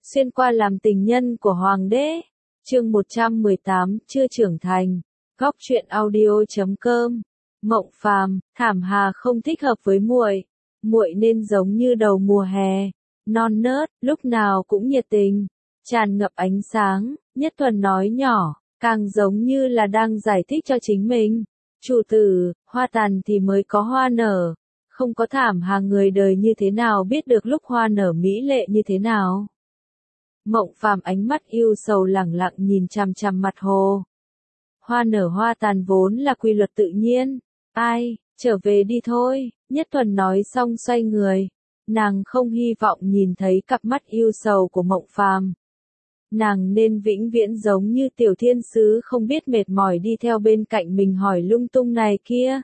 xuyên qua làm tình nhân của hoàng đế. Chương 118, chưa trưởng thành. Góc truyện audio.com. Mộng Phàm, Thảm Hà không thích hợp với muội. Muội nên giống như đầu mùa hè, non nớt, lúc nào cũng nhiệt tình, tràn ngập ánh sáng. Nhất Thuần nói nhỏ, càng giống như là đang giải thích cho chính mình. Chủ tử, hoa tàn thì mới có hoa nở, không có Thảm Hà người đời như thế nào biết được lúc hoa nở mỹ lệ như thế nào. Mộng Phàm ánh mắt yêu sầu lẳng lặng nhìn chằm chằm mặt hồ. Hoa nở hoa tàn vốn là quy luật tự nhiên. Ai, trở về đi thôi, Nhất Thuần nói xong xoay người. Nàng không hy vọng nhìn thấy cặp mắt yêu sầu của Mộng Phàm. Nàng nên vĩnh viễn giống như tiểu thiên sứ không biết mệt mỏi đi theo bên cạnh mình hỏi lung tung này kia.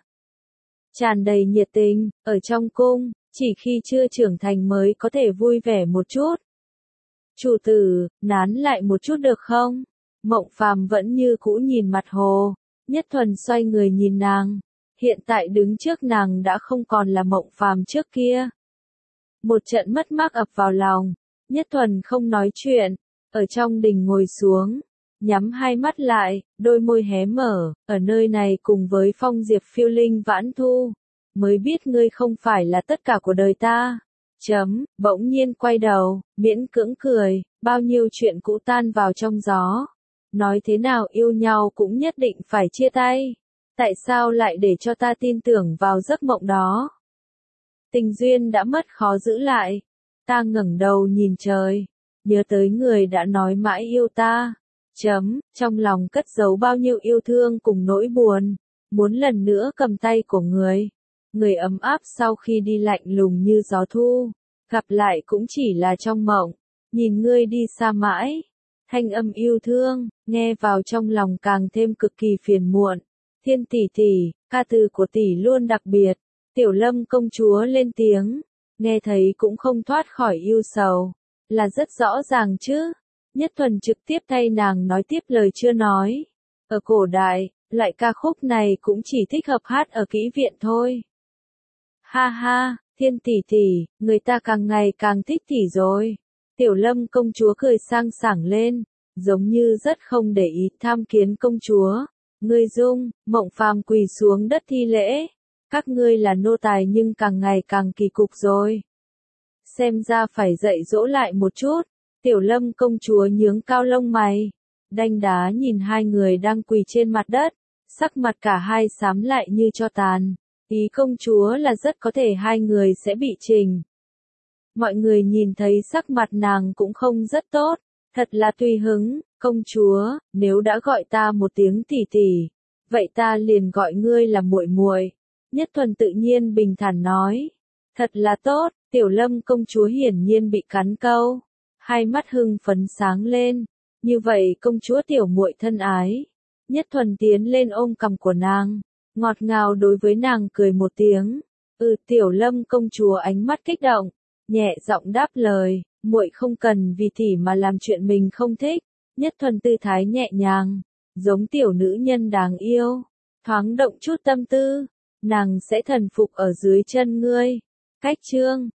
Tràn đầy nhiệt tình, ở trong cung, chỉ khi chưa trưởng thành mới có thể vui vẻ một chút. Chủ tử, nán lại một chút được không? Mộng Phàm vẫn như cũ nhìn mặt hồ. Nhất Thuần xoay người nhìn nàng. Hiện tại đứng trước nàng đã không còn là Mộng Phàm trước kia. Một trận mất mát ập vào lòng. Nhất Thuần không nói chuyện. Ở trong đình ngồi xuống. Nhắm hai mắt lại, đôi môi hé mở. Ở nơi này cùng với phong diệp phiêu linh vãn thu. Mới biết ngươi không phải là tất cả của đời ta. Bỗng nhiên quay đầu, miễn cưỡng cười. Bao nhiêu chuyện cũ tan vào trong gió. Nói thế nào yêu nhau cũng nhất định phải chia tay. Tại sao lại để cho ta tin tưởng vào giấc mộng đó? Tình duyên đã mất khó giữ lại. Ta ngẩng đầu nhìn trời. Nhớ tới người đã nói mãi yêu ta. Trong lòng cất giấu bao nhiêu yêu thương cùng nỗi buồn. Muốn lần nữa cầm tay của người. Người ấm áp sau khi đi lạnh lùng như gió thu. Gặp lại cũng chỉ là trong mộng. Nhìn ngươi đi xa mãi. Thanh âm yêu thương, nghe vào trong lòng càng thêm cực kỳ phiền muộn. Thiên tỷ tỷ, ca từ của tỷ luôn đặc biệt. Tiểu Lâm công chúa lên tiếng, nghe thấy cũng không thoát khỏi yêu sầu. Là rất rõ ràng chứ. Nhất Thuần trực tiếp thay nàng nói tiếp lời chưa nói. Ở cổ đại, loại ca khúc này cũng chỉ thích hợp hát ở kỹ viện thôi. Ha ha, Thiên tỷ tỷ, người ta càng ngày càng thích tỷ rồi. Tiểu Lâm công chúa cười sang sảng lên, giống như rất không để ý tham kiến công chúa. Ngươi dung, Mộng Phàm quỳ xuống đất thi lễ. Các ngươi là nô tài nhưng càng ngày càng kỳ cục rồi. Xem ra phải dạy dỗ lại một chút. Tiểu Lâm công chúa nhướng cao lông mày. Đanh đá nhìn hai người đang quỳ trên mặt đất. Sắc mặt cả hai xám lại như tro tàn. Ý công chúa là rất có thể hai người sẽ bị trình. Mọi người nhìn thấy sắc mặt nàng cũng không rất tốt. Thật là tùy hứng, công chúa, nếu đã gọi ta một tiếng tỷ tỷ, vậy ta liền gọi ngươi là muội muội. Nhất Thuần tự nhiên bình thản nói. Thật là tốt, Tiểu Lâm công chúa hiển nhiên bị cắn câu. Hai mắt hưng phấn sáng lên. Như vậy công chúa tiểu muội thân ái. Nhất Thuần tiến lên ôm cằm của nàng. Ngọt ngào đối với nàng cười một tiếng. Tiểu Lâm công chúa ánh mắt kích động. Nhẹ giọng đáp lời. Muội không cần vì tỷ mà làm chuyện mình không thích. Nhất Thuần tư thái nhẹ nhàng, giống tiểu nữ nhân đáng yêu, thoáng động chút tâm tư, nàng sẽ thần phục ở dưới chân ngươi. Cách chương